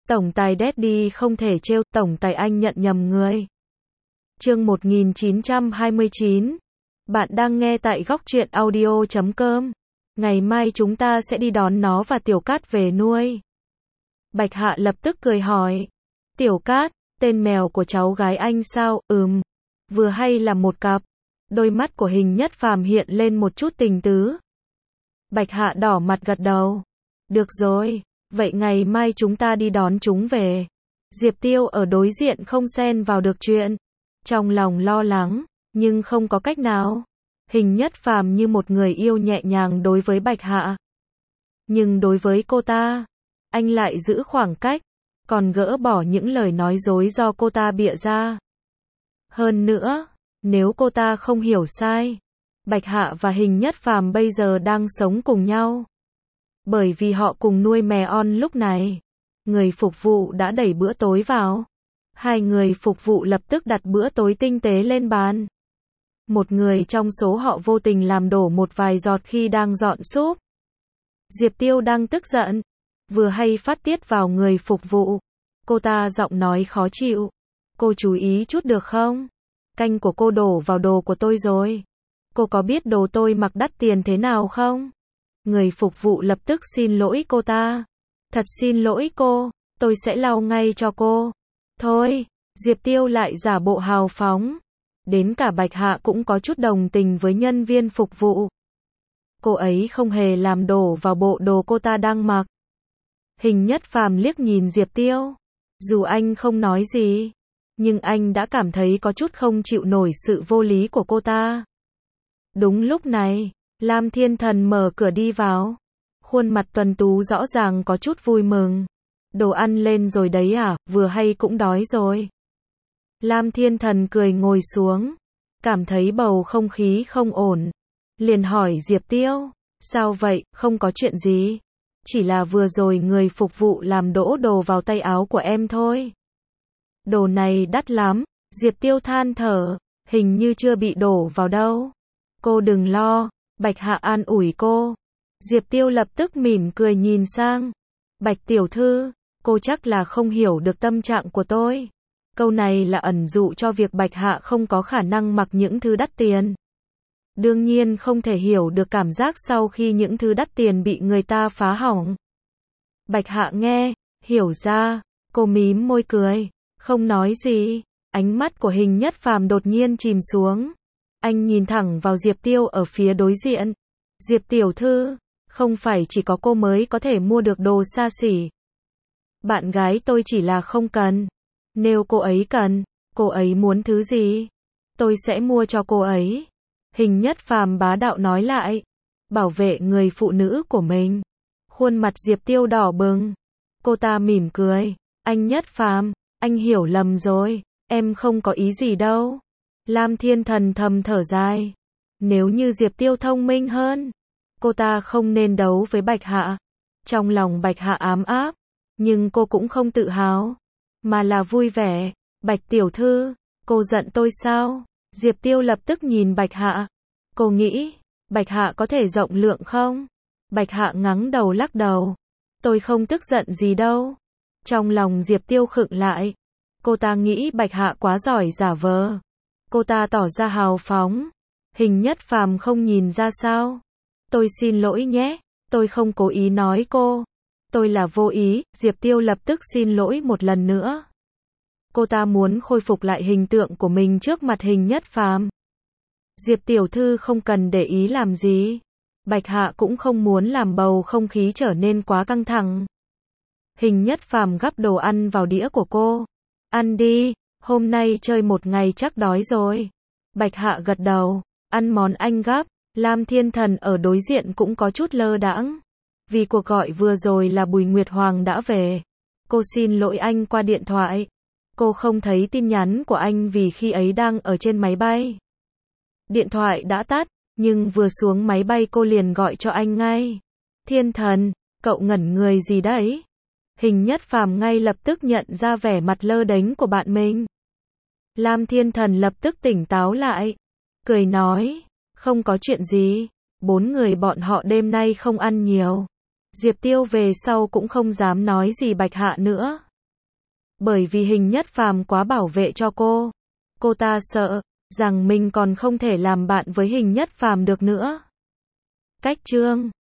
Tổng tài Daddy không thể trêu, tổng tài anh nhận nhầm người. Chương 1929. Bạn đang nghe tại góc truyện audio.com. Ngày mai chúng ta sẽ đi đón nó và Tiểu Cát về nuôi. Bạch Hạ lập tức cười hỏi. Tiểu Cát, tên mèo của cháu gái anh sao? Vừa hay là một cặp. Đôi mắt của Hình Nhất Phàm hiện lên một chút tình tứ. Bạch Hạ đỏ mặt gật đầu. Được rồi, vậy ngày mai chúng ta đi đón chúng về. Diệp Tiêu ở đối diện không xen vào được chuyện. Trong lòng lo lắng, nhưng không có cách nào. Hình Nhất Phàm như một người yêu nhẹ nhàng đối với Bạch Hạ. Nhưng đối với cô ta, anh lại giữ khoảng cách, còn gỡ bỏ những lời nói dối do cô ta bịa ra. Hơn nữa, nếu cô ta không hiểu sai, Bạch Hạ và Hình Nhất Phàm bây giờ đang sống cùng nhau. Bởi vì họ cùng nuôi mè on lúc này. Người phục vụ đã đẩy bữa tối vào. Hai người phục vụ lập tức đặt bữa tối tinh tế lên bàn. Một người trong số họ vô tình làm đổ một vài giọt khi đang dọn súp. Diệp Tiêu đang tức giận, vừa hay phát tiết vào người phục vụ. Cô ta giọng nói khó chịu. Cô chú ý chút được không? Canh của cô đổ vào đồ của tôi rồi. Cô có biết đồ tôi mặc đắt tiền thế nào không? Người phục vụ lập tức xin lỗi cô ta. Thật xin lỗi cô, tôi sẽ lau ngay cho cô. Thôi, Diệp Tiêu lại giả bộ hào phóng. Đến cả Bạch Hạ cũng có chút đồng tình với nhân viên phục vụ. Cô ấy không hề làm đổ vào bộ đồ cô ta đang mặc. Hình Nhất Phàm liếc nhìn Diệp Tiêu. Dù anh không nói gì, nhưng anh đã cảm thấy có chút không chịu nổi sự vô lý của cô ta. Đúng lúc này, Lam Thiên Thần mở cửa đi vào. Khuôn mặt tuấn tú rõ ràng có chút vui mừng. Đồ ăn lên rồi đấy à, vừa hay cũng đói rồi. Lam Thiên Thần cười ngồi xuống. Cảm thấy bầu không khí không ổn. Liền hỏi Diệp Tiêu. Sao vậy, không có chuyện gì. Chỉ là vừa rồi người phục vụ làm đổ đồ vào tay áo của em thôi. Đồ này đắt lắm. Diệp Tiêu than thở. Hình như chưa bị đổ vào đâu. Cô đừng lo. Bạch Hạ an ủi cô. Diệp Tiêu lập tức mỉm cười nhìn sang. Bạch tiểu thư, cô chắc là không hiểu được tâm trạng của tôi. Câu này là ẩn dụ cho việc Bạch Hạ không có khả năng mặc những thứ đắt tiền. Đương nhiên không thể hiểu được cảm giác sau khi những thứ đắt tiền bị người ta phá hỏng. Bạch Hạ nghe, hiểu ra, cô mím môi cười, không nói gì. Ánh mắt của Hình Nhất Phàm đột nhiên chìm xuống. Anh nhìn thẳng vào Diệp Tiêu ở phía đối diện. Diệp tiểu thư, không phải chỉ có cô mới có thể mua được đồ xa xỉ. Bạn gái tôi chỉ là không cần. Nếu cô ấy cần, cô ấy muốn thứ gì, tôi sẽ mua cho cô ấy. Hình Nhất Phàm bá đạo nói lại. Bảo vệ người phụ nữ của mình. Khuôn mặt Diệp Tiêu đỏ bừng. Cô ta mỉm cười. Anh Nhất Phàm, anh hiểu lầm rồi. Em không có ý gì đâu. Lam Thiên Thần thầm thở dài. Nếu như Diệp Tiêu thông minh hơn, cô ta không nên đấu với Bạch Hạ. Trong lòng Bạch Hạ ám áp, nhưng cô cũng không tự hào, mà là vui vẻ. Bạch tiểu thư, cô giận tôi sao? Diệp Tiêu lập tức nhìn Bạch Hạ. Cô nghĩ, Bạch Hạ có thể rộng lượng không? Bạch Hạ ngắng đầu lắc đầu. Tôi không tức giận gì đâu. Trong lòng Diệp Tiêu khựng lại. Cô ta nghĩ Bạch Hạ quá giỏi giả vờ. Cô ta tỏ ra hào phóng. Hình Nhất Phàm không nhìn ra sao? Tôi xin lỗi nhé, tôi không cố ý nói cô. Tôi là vô ý. Diệp Tiêu lập tức xin lỗi một lần nữa. Cô ta muốn khôi phục lại hình tượng của mình trước mặt Hình Nhất Phàm. Diệp tiểu thư không cần để ý làm gì. Bạch Hạ cũng không muốn làm bầu không khí trở nên quá căng thẳng. Hình Nhất Phàm gắp đồ ăn vào đĩa của cô. Ăn đi, hôm nay chơi một ngày chắc đói rồi. Bạch Hạ gật đầu. Ăn món anh gắp. Lam Thiên Thần ở đối diện cũng có chút lơ đãng. Vì cuộc gọi vừa rồi là Bùi Nguyệt Hoàng đã về. Cô xin lỗi anh qua điện thoại. Cô không thấy tin nhắn của anh vì khi ấy đang ở trên máy bay. Điện thoại đã tắt, nhưng vừa xuống máy bay cô liền gọi cho anh ngay. Thiên Thần, cậu ngẩn người gì đấy? Hình Nhất Phàm ngay lập tức nhận ra vẻ mặt lơ đánh của bạn mình. Lam Thiên Thần lập tức tỉnh táo lại. Cười nói, không có chuyện gì. 4 người bọn họ đêm nay không ăn nhiều. Diệp Tiêu về sau cũng không dám nói gì Bạch Hạ nữa. Bởi vì Hình Nhất Phàm quá bảo vệ cho cô. Cô ta sợ rằng mình còn không thể làm bạn với Hình Nhất Phàm được nữa. Cách chương